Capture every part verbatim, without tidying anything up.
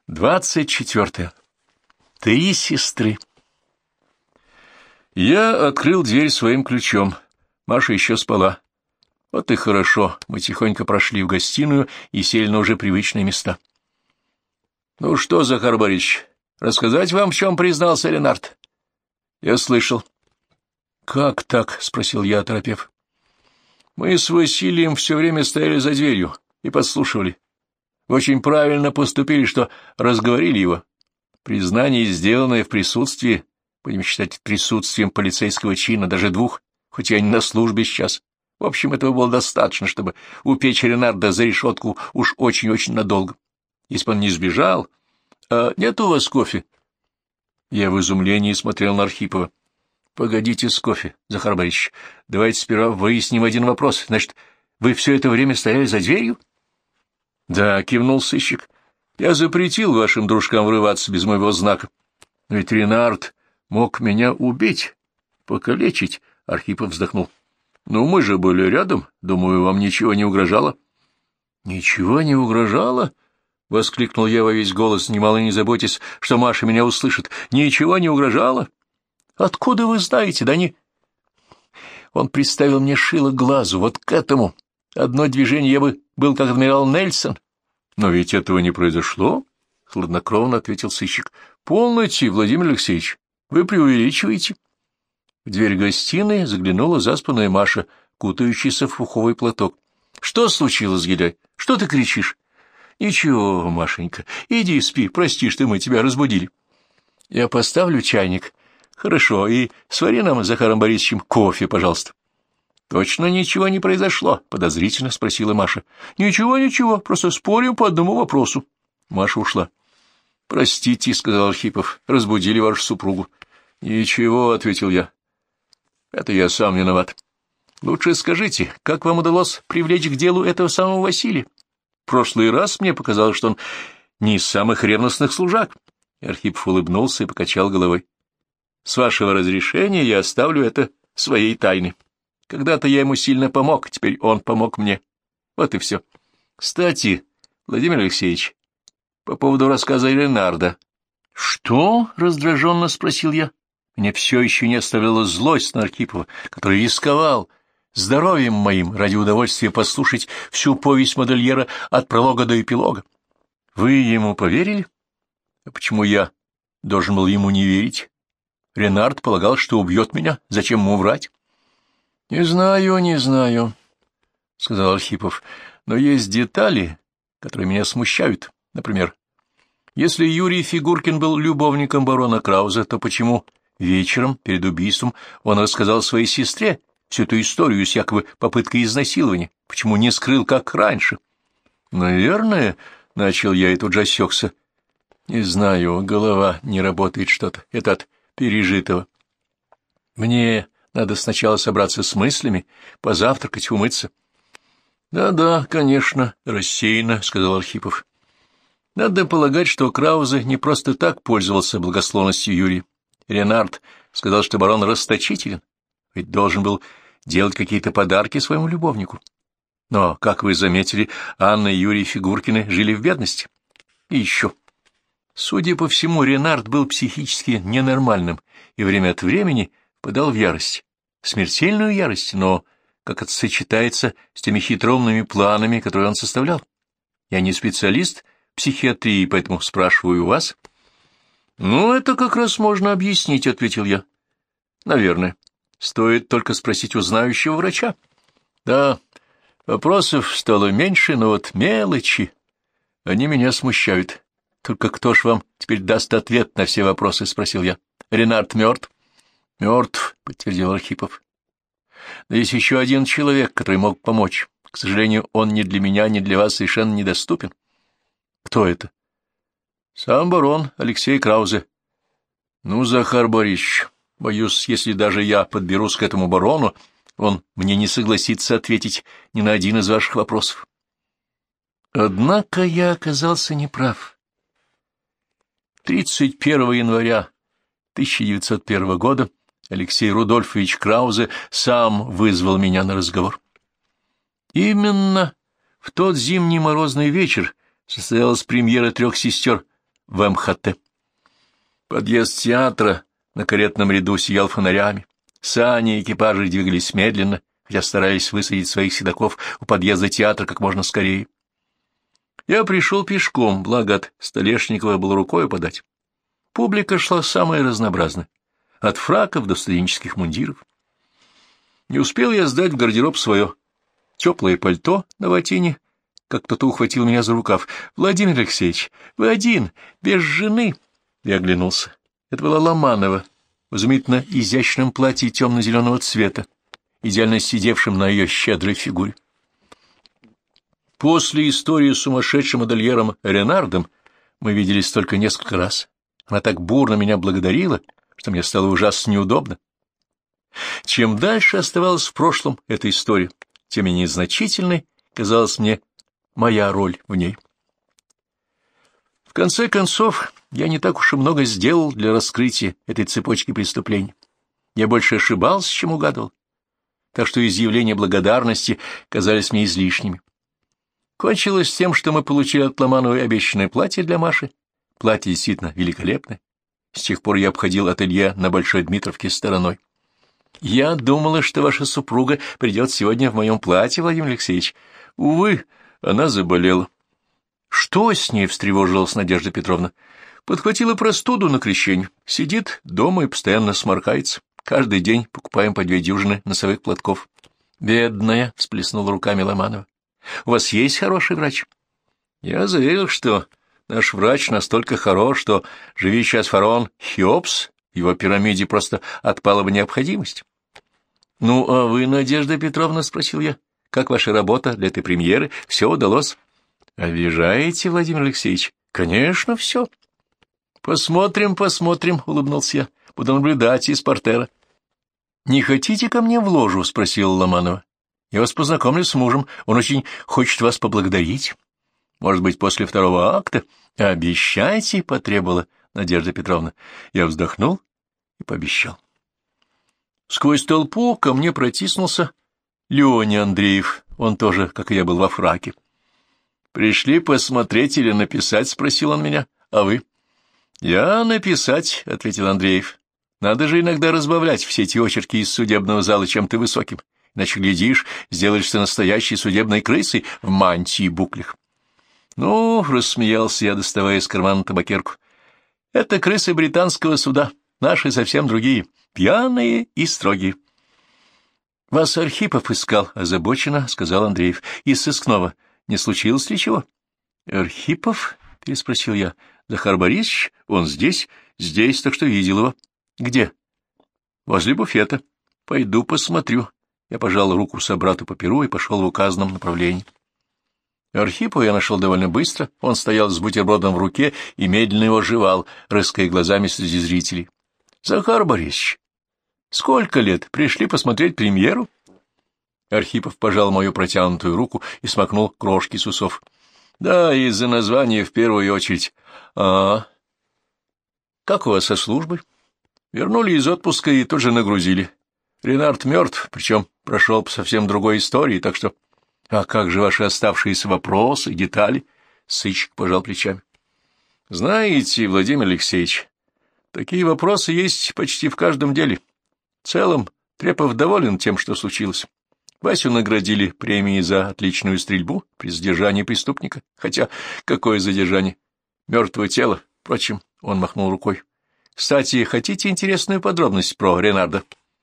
Двадцать четвертое. Три сестры. Я открыл дверь своим ключом. Маша еще спала. Вот и хорошо. Мы тихонько прошли в гостиную и сели на уже привычные места. — Ну что, Захар Борисович, рассказать вам, в чем признался Ленард? — Я слышал. — Как так? — спросил я, оторопев. — Мы с Василием все время стояли за дверью и подслушивали. Вы очень правильно поступили, что разговорили его. Признание, сделанное в присутствии, будем считать присутствием полицейского чина, даже двух, хоть я не на службе сейчас. В общем, этого было достаточно, чтобы упечь Ленарда за решетку уж очень-очень надолго. Если бы он не сбежал... А нет у вас кофе? Я в изумлении смотрел на Архипова. Погодите с кофе, Захар Борисович. Давайте сперва выясним один вопрос. Значит, вы все это время стояли за дверью? — Да, — кивнул сыщик. — Я запретил вашим дружкам врываться без моего знака. Но ведь Ленард мог меня убить, покалечить. Архипов вздохнул. — Ну, мы же были рядом. Думаю, вам ничего не угрожало. — Ничего не угрожало? — воскликнул я во весь голос, немало не заботясь, что Маша меня услышит. — Ничего не угрожало? — Откуда вы знаете? Да не... Он приставил мне шило к глазу, вот к этому. Одно движение, я бы был как адмирал Нельсон. — Но ведь этого не произошло, — хладнокровно ответил сыщик. — Полноте, Владимир Алексеевич, вы преувеличиваете. В дверь гостиной заглянула заспанная Маша, кутающаяся в пуховый платок. — Что случилось, Гиляй? Что ты кричишь? — Ничего, Машенька, иди спи, прости, что мы тебя разбудили. — Я поставлю чайник. — Хорошо, и свари нам с Захаром Борисовичем кофе, пожалуйста. — Точно ничего не произошло? — подозрительно спросила Маша. — Ничего, ничего, просто спорим по одному вопросу. Маша ушла. — Простите, — сказал Архипов, — разбудили вашу супругу. — Ничего, — ответил я. — Это я сам виноват. Лучше скажите, как вам удалось привлечь к делу этого самого Василия? В прошлый раз мне показалось, что он не из самых ревностных служак. Архипов улыбнулся и покачал головой. — С вашего разрешения я оставлю это своей тайной. Когда-то я ему сильно помог, теперь он помог мне. Вот и все. Кстати, Владимир Алексеевич, по поводу рассказа Ленарда. — Что? — раздраженно спросил я. Меня все еще не оставляла злость на Архипова, который рисковал здоровьем моим ради удовольствия послушать всю повесть модельера от пролога до эпилога. Вы ему поверили? А почему я должен был ему не верить? Ленард полагал, что убьет меня. Зачем ему врать? — Не знаю, не знаю, — сказал Архипов, — но есть детали, которые меня смущают. Например, если Юрий Фигуркин был любовником барона Крауза, то почему вечером перед убийством он рассказал своей сестре всю эту историю с якобы попыткой изнасилования? Почему не скрыл, как раньше? — Наверное, — начал я и тут же осекся. — Не знаю, голова не работает что-то. Это от пережитого. Мне... Надо сначала собраться с мыслями, позавтракать, умыться. Да — Да-да, конечно, — рассеянно, — сказал Архипов. — Надо полагать, что Краузе не просто так пользовался благосклонностью Юрия. Ленард сказал, что барон расточителен, ведь должен был делать какие-то подарки своему любовнику. Но, как вы заметили, Анна и Юрий Фигуркины жили в бедности. И еще. Судя по всему, Ленард был психически ненормальным и время от времени впадал в ярость. Смертельную ярость, но как это сочетается с теми хитроумными планами, которые он составлял? Я не специалист в психиатрии, поэтому спрашиваю у вас. — Ну, это как раз можно объяснить, — ответил я. — Наверное. Стоит только спросить у знающего врача. — Да, вопросов стало меньше, но вот мелочи, они меня смущают. Только кто ж вам теперь даст ответ на все вопросы? — спросил я. — Ленард мертв? — Мертв, — подтвердил Архипов. — Но есть еще один человек, который мог помочь. К сожалению, он ни для меня, ни для вас совершенно недоступен. — Кто это? — Сам барон Алексей Краузе. — Ну, Захар Борисович, боюсь, если даже я подберусь к этому барону, он мне не согласится ответить ни на один из ваших вопросов. Однако я оказался неправ. тридцать первого января тысяча девятьсот первого года Алексей Рудольфович Краузе сам вызвал меня на разговор. Именно в тот зимний морозный вечер состоялась премьера «Трех сестер» в эм ха тэ. Подъезд театра на каретном ряду сиял фонарями. Сани и экипажи двигались медленно, хотя старались высадить своих седаков у подъезда театра как можно скорее. Я пришел пешком, благо от Столешникова было рукой подать. Публика шла самая разнообразная, от фраков до студенческих мундиров. Не успел я сдать в гардероб свое теплое пальто на ватине, как кто-то ухватил меня за рукав. — Владимир Алексеевич, вы один, без жены. Я оглянулся. Это была Ломанова, в изумительно изящном платье темно-зеленого цвета, идеально сидевшем на ее щедрой фигуре. После истории с сумасшедшим модельером Ренардом мы виделись только несколько раз. Она так бурно меня благодарила, что мне стало ужасно неудобно. Чем дальше оставалась в прошлом эта история, тем менее незначительной казалась мне моя роль в ней. В конце концов, я не так уж и много сделал для раскрытия этой цепочки преступлений. Я больше ошибался, чем угадывал, так что изъявления благодарности казались мне излишними. Кончилось тем, что мы получили от Ломановой обещанное платье для Маши. Платье действительно великолепное. С тех пор я обходил ателье на Большой Дмитровке стороной. Я думала, что ваша супруга придет сегодня в моем платье, Владимир Алексеевич. Увы, она заболела. Что с ней? — встревожилась Надежда Петровна. Подхватила простуду на крещение. Сидит дома и постоянно сморкается. Каждый день покупаем по две дюжины носовых платков. Бедная, — всплеснула руками Ломанова. У вас есть хороший врач? Я заверил, что наш врач настолько хорош, что, живи сейчас фараон Хеопс, в его пирамиде просто отпала бы необходимость. — Ну, а вы, Надежда Петровна, — спросил я, — как ваша работа для этой премьеры? Все удалось? — Обижаете, Владимир Алексеевич? — Конечно, все. — Посмотрим, посмотрим, — улыбнулся я. — Буду наблюдать из портера. — Не хотите ко мне в ложу? — спросила Ломанова. — Я вас познакомлю с мужем. Он очень хочет вас поблагодарить. Может быть, после второго акта? — Обещайте, — потребовала Надежда Петровна. Я вздохнул и пообещал. Сквозь толпу ко мне протиснулся Леня Андреев. Он тоже, как и я, был во фраке. — Пришли посмотреть или написать? — спросил он меня. — А вы? — Я написать, — ответил Андреев. — Надо же иногда разбавлять все эти очерки из судебного зала чем-то высоким. Иначе, глядишь, сделаешься настоящей судебной крысой в мантии и буклях. — Ну, — рассмеялся я, доставая из кармана табакерку, — это крысы британского суда, наши совсем другие, пьяные и строгие. — Вас Архипов искал, — озабоченно сказал Андреев. — Из сыскного. Не случилось ли чего? — Архипов? — переспросил я. — Захар Борисович? Он здесь? — Здесь, так что видел его. — Где? — Возле буфета. — Пойду посмотрю. Я пожал руку собрату по перу и пошел в указанном направлении. Архипова я нашел довольно быстро. Он стоял с бутербродом в руке и медленно его жевал, рыская глазами среди зрителей. — Захар Борисович, сколько лет? Пришли посмотреть премьеру? Архипов пожал мою протянутую руку и смакнул крошки с усов. — Да, из-за названия в первую очередь. — А, как у вас со службой? Вернули из отпуска и тут же нагрузили. Ренард мертв, причем прошел по совсем другой истории, так что... — А как же ваши оставшиеся вопросы, детали? Сыщик пожал плечами. — Знаете, Владимир Алексеевич, такие вопросы есть почти в каждом деле. В целом, Трепов доволен тем, что случилось. Васю наградили премией за отличную стрельбу при задержании преступника. Хотя, какое задержание? Мертвое тело. Впрочем, он махнул рукой. Кстати, хотите интересную подробность про Ренарда?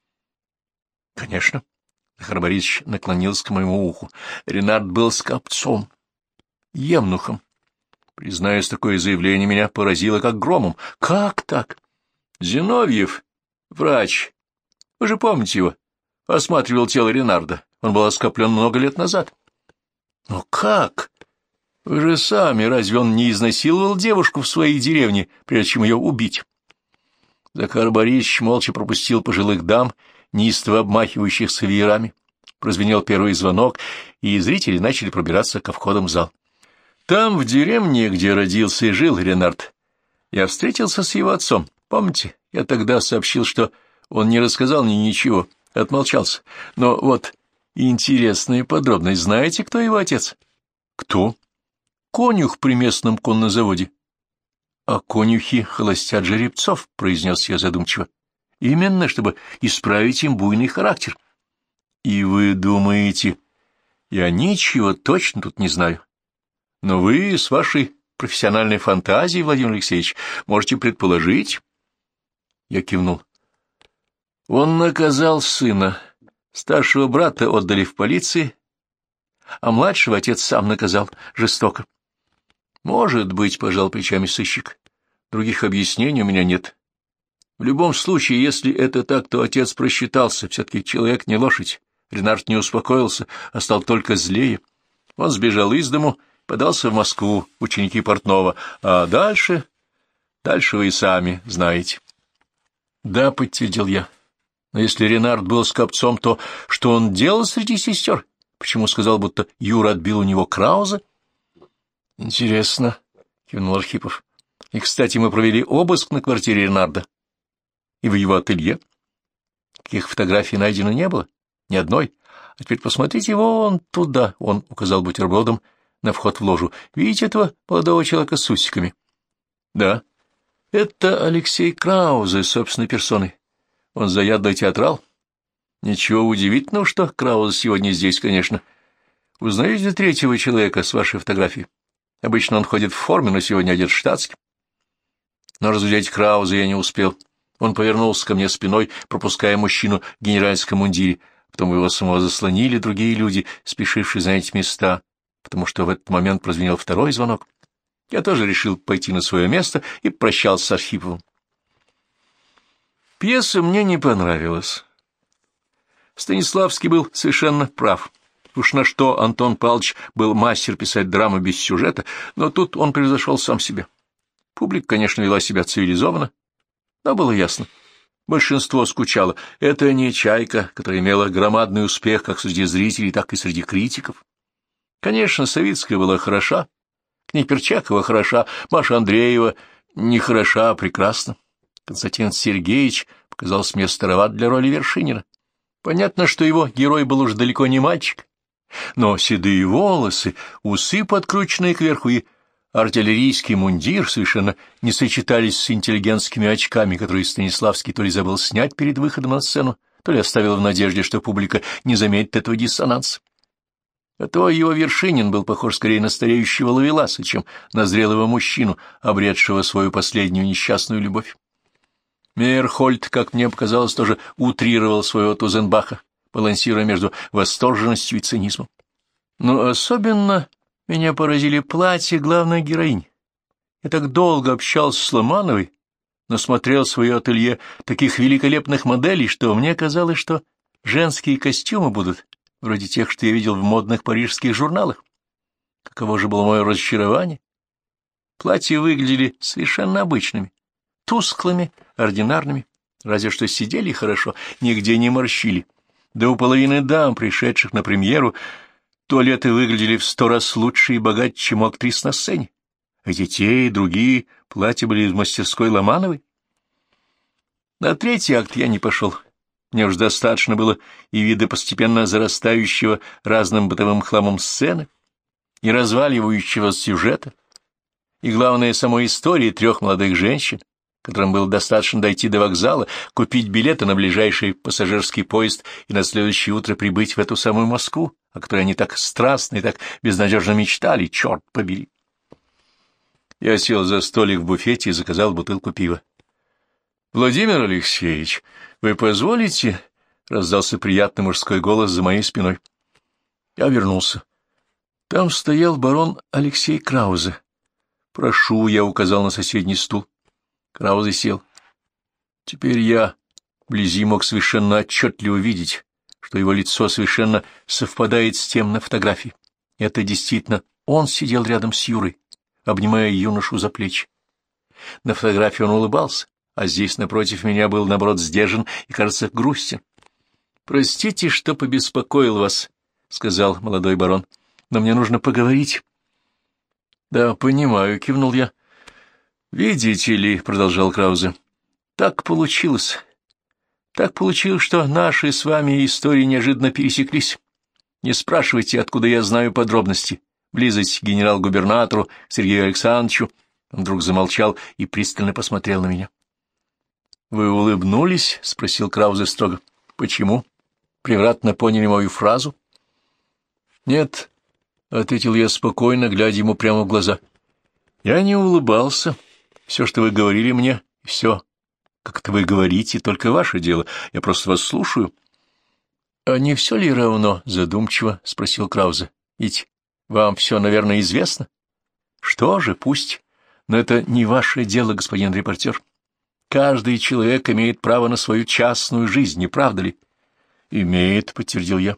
— Конечно. Захар Борисович наклонился к моему уху. Ренард был скопцом, евнухом. Признаюсь, такое заявление меня поразило как громом. Как так? Зиновьев, врач, вы же помните его, осматривал тело Ренарда. Он был оскоплен много лет назад. Но как? Вы же сами, разве он не изнасиловал девушку в своей деревне, прежде чем ее убить? Захар Борисович молча пропустил пожилых дам, неистово обмахивающихся веерами. Прозвенел первый звонок, и зрители начали пробираться ко входам в зал. Там, в деревне, где родился и жил Ренард, я встретился с его отцом. Помните, я тогда сообщил, что он не рассказал мне ничего, отмолчался. Но вот интересная подробность. Знаете, кто его отец? Кто? Конюх при местном коннозаводе. — А конюхи холостят жеребцов, — произнес я задумчиво. — Именно, чтобы исправить им буйный характер. — И вы думаете... Я ничего точно тут не знаю. Но вы с вашей профессиональной фантазией, Владимир Алексеевич, можете предположить... Я кивнул. Он наказал сына. Старшего брата отдали в полиции, а младшего отец сам наказал жестоко. Может быть, пожал плечами сыщик. Других объяснений у меня нет. В любом случае, если это так, то отец просчитался. Все-таки человек не лошадь. Ренард не успокоился, а стал только злее. Он сбежал из дому, подался в Москву, ученики Портнова. А дальше... Дальше вы и сами знаете. Да, подтвердил я. Но если Ренард был скопцом, то что он делал среди сестер? Почему сказал, будто Юра отбил у него Крауза? — Интересно, — кивнул Архипов. — И, кстати, мы провели обыск на квартире Ренарда. И в его ателье. Каких фотографий найдено не было? Ни одной. А теперь посмотрите вон туда, — он указал бутербродом на вход в ложу. Видите этого молодого человека с усиками? — Да. Это Алексей Краузе, собственной персоной. Он заядлый театрал. Ничего удивительного, что Краузе сегодня здесь, конечно. Узнаете третьего человека с вашей фотографией? Обычно он ходит в форме, но сегодня одет штатски. Но разглядеть Крауза я не успел. Он повернулся ко мне спиной, пропуская мужчину в генеральском мундире. Потом его самого заслонили другие люди, спешившие занять места, потому что в этот момент прозвенел второй звонок. Я тоже решил пойти на свое место и прощался с Архиповым. Пьеса мне не понравилась. Станиславский был совершенно прав. Уж на что Антон Павлович был мастер писать драмы без сюжета, но тут он превзошел сам себя. Публика, конечно, вела себя цивилизованно, но было ясно. Большинство скучало. Это не «Чайка», которая имела громадный успех как среди зрителей, так и среди критиков. Конечно, Савицкая была хороша, Кнеперчакова хороша, Маша Андреева не хороша, а прекрасна. Константин Сергеевич показался мне староват для роли Вершинина. Понятно, что его герой был уж далеко не мальчик, но седые волосы, усы, подкрученные кверху, и артиллерийский мундир совершенно не сочетались с интеллигентскими очками, которые Станиславский то ли забыл снять перед выходом на сцену, то ли оставил в надежде, что публика не заметит этого диссонанса. А то его Вершинин был похож скорее на стареющего ловеласа, чем на зрелого мужчину, обретшего свою последнюю несчастную любовь. Мейерхольд, как мне показалось, тоже утрировал своего Тузенбаха, балансируя между восторженностью и цинизмом. Но особенно меня поразили платья главной героини. Я так долго общался с Ломановой, но смотрел в свое ателье таких великолепных моделей, что мне казалось, что женские костюмы будут вроде тех, что я видел в модных парижских журналах. Каково же было мое разочарование? Платья выглядели совершенно обычными, тусклыми, ординарными, разве что сидели хорошо, нигде не морщили. Да у половины дам, пришедших на премьеру, туалеты выглядели в сто раз лучше и богаче, чем у актрис на сцене. Эти те и другие платья были из мастерской Ломановой. На третий акт я не пошел. Мне уж достаточно было и вида постепенно зарастающего разным бытовым хламом сцены, и разваливающего сюжета, и, главное, самой истории трех молодых женщин, которым было достаточно дойти до вокзала, купить билеты на ближайший пассажирский поезд и на следующее утро прибыть в эту самую Москву, о которой они так страстно и так безнадежно мечтали, черт побери. Я сел за столик в буфете и заказал бутылку пива. — Владимир Алексеевич, вы позволите? — раздался приятный мужской голос за моей спиной. Я вернулся. Там стоял барон Алексей Краузе. — Прошу, — я указал на соседний стул. Краузе сел. Теперь я вблизи мог совершенно отчетливо видеть, что его лицо совершенно совпадает с тем на фотографии. Это действительно он сидел рядом с Юрой, обнимая юношу за плечи. На фотографии он улыбался, а здесь напротив меня был, наоборот, сдержан и, кажется, грустен. — Простите, что побеспокоил вас, — сказал молодой барон, — но мне нужно поговорить. — Да, понимаю, — кивнул я. — Видите ли, — продолжал Краузе, — так получилось. Так получилось, что наши с вами истории неожиданно пересеклись. Не спрашивайте, откуда я знаю подробности. Близость к генерал-губернатору Сергею Александровичу, Он вдруг замолчал и пристально посмотрел на меня. — Вы улыбнулись? — спросил Краузе строго. — Почему? Превратно поняли мою фразу? — Нет, — ответил я спокойно, глядя ему прямо в глаза. — Я не улыбался. Все, что вы говорили мне, все, как это вы говорите, только ваше дело. Я просто вас слушаю. — А не все ли равно? — задумчиво спросил Краузе. — Ведь вам все, наверное, известно? — Что же, пусть. Но это не ваше дело, господин репортер. Каждый человек имеет право на свою частную жизнь, не правда ли? — Имеет, — подтвердил я.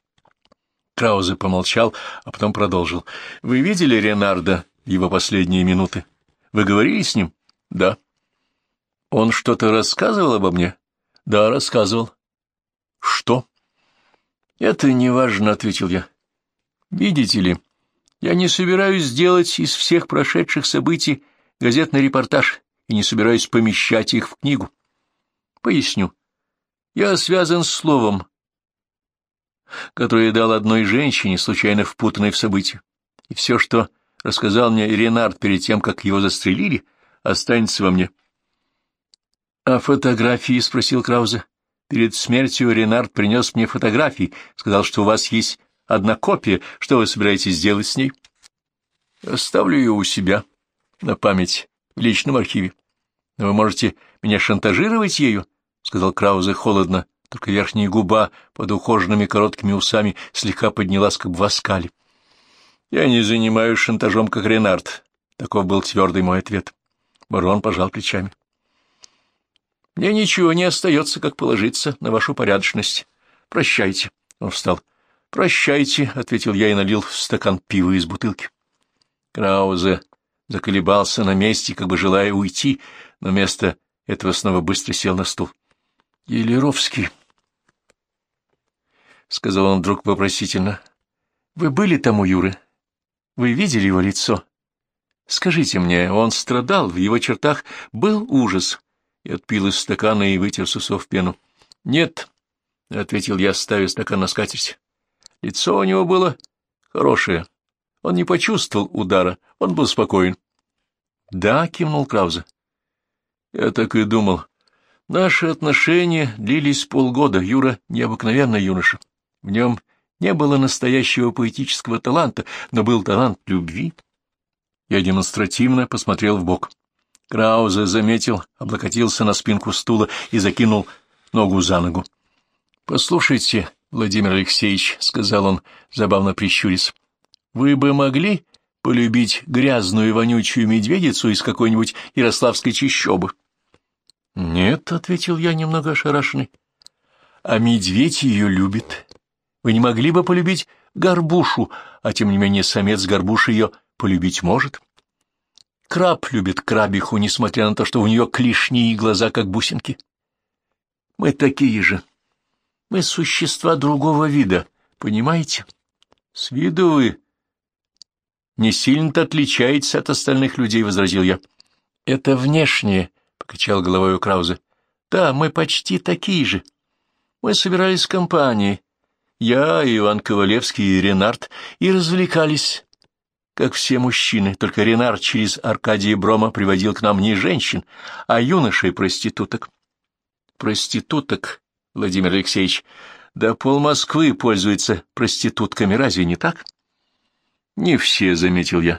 Краузе помолчал, а потом продолжил. — Вы видели Ренарда в его последние минуты? Вы говорили с ним? — Да. — Он что-то рассказывал обо мне? — Да, рассказывал. — Что? — Это не важно, — ответил я. — Видите ли, я не собираюсь сделать из всех прошедших событий газетный репортаж и не собираюсь помещать их в книгу. Поясню. Я связан с словом, которое дал одной женщине, случайно впутанной в события. И все, что рассказал мне Ренард перед тем, как его застрелили, останется во мне. — А фотографии? — спросил Краузе. — Перед смертью Ренард принес мне фотографии, сказал, что у вас есть одна копия. Что вы собираетесь делать с ней? — Оставлю ее у себя, на память, в личном архиве. — Но вы можете меня шантажировать ею, — сказал Краузе холодно, только верхняя губа под ухоженными короткими усами слегка поднялась, как бы в оскале. — Я не занимаюсь шантажом, как Ренард. Таков был твердый мой ответ. Барон пожал плечами. — Мне ничего не остается, как положиться на вашу порядочность. Прощайте. Он встал. — Прощайте, — ответил я и налил в стакан пива из бутылки. Краузе заколебался на месте, как бы желая уйти, но вместо этого снова быстро сел на стул. — Елеровский, — сказал он вдруг вопросительно, — вы были там у Юры? Вы видели его лицо? Скажите мне, он страдал, в его чертах был ужас? Я отпил из стакана и вытер с усов пену. — Нет, — ответил я, ставя стакан на скатерть. Лицо у него было хорошее. Он не почувствовал удара, он был спокоен. — Да, — кивнул Краузе. — Я так и думал. Наши отношения длились полгода. Юра необыкновенный юноша. В нем не было настоящего поэтического таланта, но был талант любви. Я демонстративно посмотрел вбок. Краузе заметил, облокотился на спинку стула и закинул ногу за ногу. — Послушайте, Владимир Алексеевич, — сказал он, забавно прищурясь, — вы бы могли полюбить грязную вонючую медведицу из какой-нибудь ярославской чащобы? — Нет, — ответил я, немного ошарашенный. — А медведь ее любит. Вы не могли бы полюбить горбушу, а тем не менее самец горбуши ее полюбить может? Краб любит крабиху, несмотря на то, что у нее клешни и глаза, как бусинки. Мы такие же. Мы существа другого вида, понимаете? С виду вы не сильно-то отличаетесь от остальных людей, — возразил я. — Это внешнее, — покачал головой Краузе. — Да, мы почти такие же. Мы собирались в компании, я, Иван Ковалевский и Ренард, и развлекались, как все мужчины, только Ренард через Аркадия Брома приводил к нам не женщин, а юношей-проституток. Проституток, Владимир Алексеевич, да пол-Москвы пользуется проститутками, разве не так? Не все, — заметил я.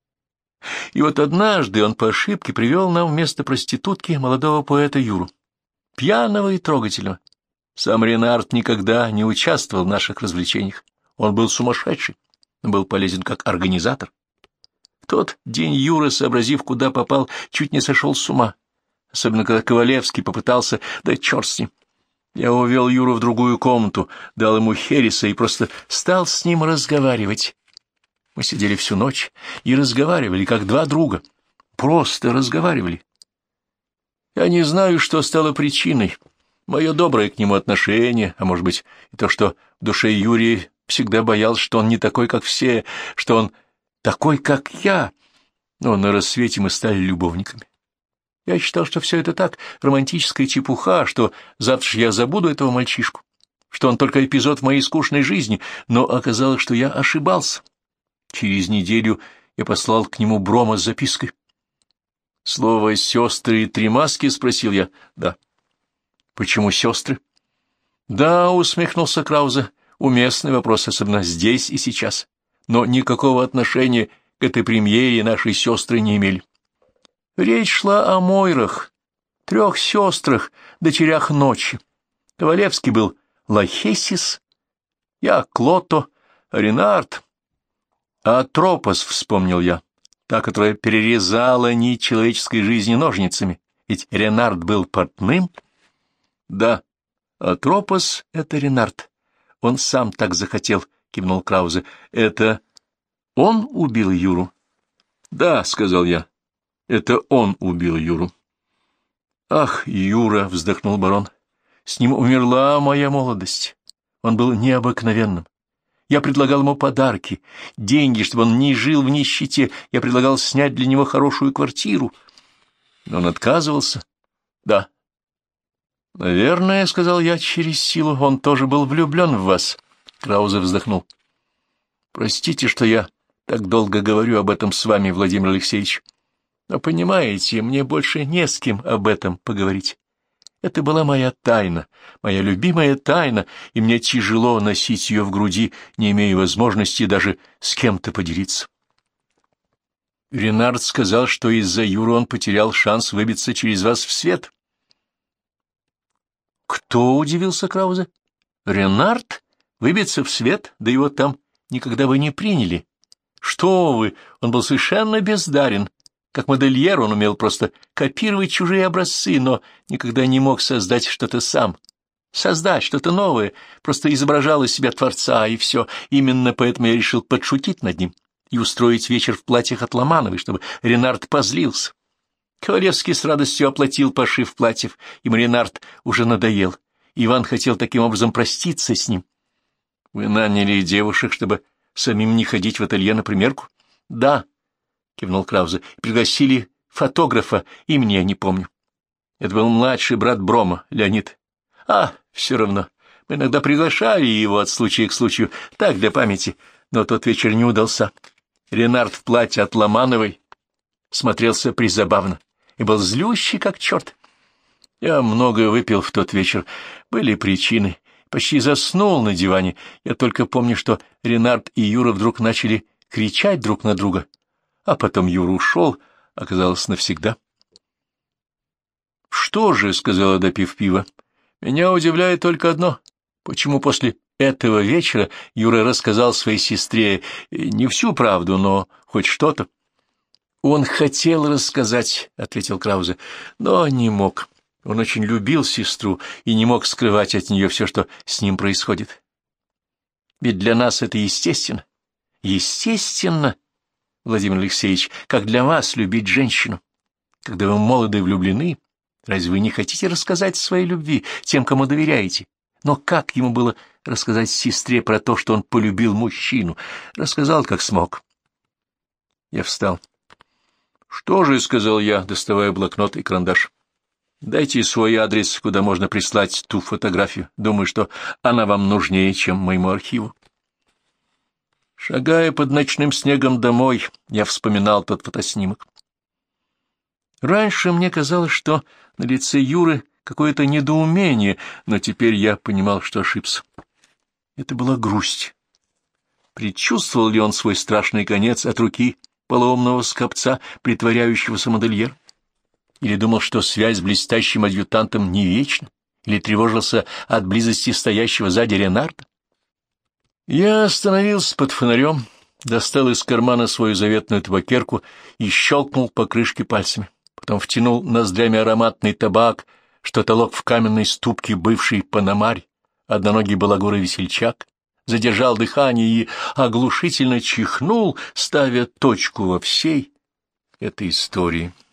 И вот однажды он по ошибке привел нам вместо проститутки молодого поэта Юру, пьяного и трогательного. Сам Ренард никогда не участвовал в наших развлечениях. Он был сумасшедший, но был полезен как организатор. В тот день Юра, сообразив, куда попал, чуть не сошел с ума, особенно когда Ковалевский попытался, да черт с ним. Я увел Юру в другую комнату, дал ему хереса и просто стал с ним разговаривать. Мы сидели всю ночь и разговаривали, как два друга. Просто разговаривали. Я не знаю, что стало причиной. Мое доброе к нему отношение, а может быть и то, что в душе Юрий всегда боялся, что он не такой, как все, что он такой, как я. Но на рассвете мы стали любовниками. Я считал, что все это так, романтическая чепуха, что завтра я забуду этого мальчишку, что он только эпизод в моей скучной жизни, но оказалось, что я ошибался. Через неделю я послал к нему Брома с запиской. Слово «сестры» и «три маски»? — спросил я. — Да. — Почему сестры? — Да, — усмехнулся Краузе, — уместный вопрос, особенно здесь и сейчас. Но никакого отношения к этой премьере наши сестры не имели. Речь шла о Мойрах, трех сестрах, дочерях ночи. Ковалевский был Лахесис, я Клото, Ренард. А Тропос, вспомнил я, та, которая перерезала нить человеческой жизни ножницами. Ведь Ренард был портным. Да, а Тропос — это Ренард. Он сам так захотел, — кивнул Краузе. Это он убил Юру? Да, — сказал я, — это он убил Юру. Ах, Юра, — вздохнул барон, — с ним умерла моя молодость. Он был необыкновенным. Я предлагал ему подарки, деньги, чтобы он не жил в нищете. Я предлагал снять для него хорошую квартиру. Но он отказывался. Да. Наверное, — сказал я через силу, — он тоже был влюблен в вас. Краузе вздохнул. Простите, что я так долго говорю об этом с вами, Владимир Алексеевич. Но, понимаете, мне больше не с кем об этом поговорить. Это была моя тайна, моя любимая тайна, и мне тяжело носить ее в груди, не имея возможности даже с кем-то поделиться. Ренард сказал, что из-за Юры он потерял шанс выбиться через вас в свет. Кто, — удивился Краузе? Ренард? Выбиться в свет? Да его там никогда вы не приняли. Что вы, он был совершенно бездарен. Как модельер он умел просто копировать чужие образцы, но никогда не мог создать что-то сам. Создать что-то новое, просто изображал из себя творца, и все. Именно поэтому я решил подшутить над ним и устроить вечер в платьях от Ломановой, чтобы Ренард позлился. Ковалевский с радостью оплатил пошив платьев, им Ренард уже надоел. Иван хотел таким образом проститься с ним. — Вы наняли девушек, чтобы самим не ходить в ателье на примерку? — Да. — кивнул Краузе, — пригласили фотографа, имени я не помню. Это был младший брат Брома, Леонид. А, все равно, мы иногда приглашали его от случая к случаю, так, для памяти, но тот вечер не удался. Ренард в платье от Ломановой смотрелся призабавно и был злющий как черт. Я много выпил в тот вечер, были причины, почти заснул на диване. Я только помню, что Ренард и Юра вдруг начали кричать друг на друга. А потом Юра ушел, оказалось, навсегда. — Что же, — сказала, допив пива, — меня удивляет только одно. Почему после этого вечера Юра рассказал своей сестре не всю правду, но хоть что-то? — Он хотел рассказать, — ответил Краузе, — но не мог. Он очень любил сестру и не мог скрывать от нее все, что с ним происходит. Ведь для нас это естественно. Естественно, Владимир Алексеевич, как для вас любить женщину. Когда вы молоды и влюблены, разве вы не хотите рассказать о своей любви тем, кому доверяете? Но как ему было рассказать сестре про то, что он полюбил мужчину? Рассказал, как смог. Я встал. — Что же, — сказал я, доставая блокнот и карандаш, — дайте свой адрес, куда можно прислать ту фотографию. Думаю, что она вам нужнее, чем моему архиву. Шагая под ночным снегом домой, я вспоминал тот фотоснимок. Раньше мне казалось, что на лице Юры какое-то недоумение, но теперь я понимал, что ошибся. Это была грусть. Предчувствовал ли он свой страшный конец от руки полоумного скопца, притворяющегося модельер? Или думал, что связь с блестящим адъютантом не вечна? Или тревожился от близости стоящего сзади Ренарда? Я остановился под фонарем, достал из кармана свою заветную табакерку и щелкнул по крышке пальцами. Потом втянул ноздрями ароматный табак, что толок в каменной ступке бывший Панамарь, одноногий балагур и весельчак, задержал дыхание и оглушительно чихнул, ставя точку во всей этой истории.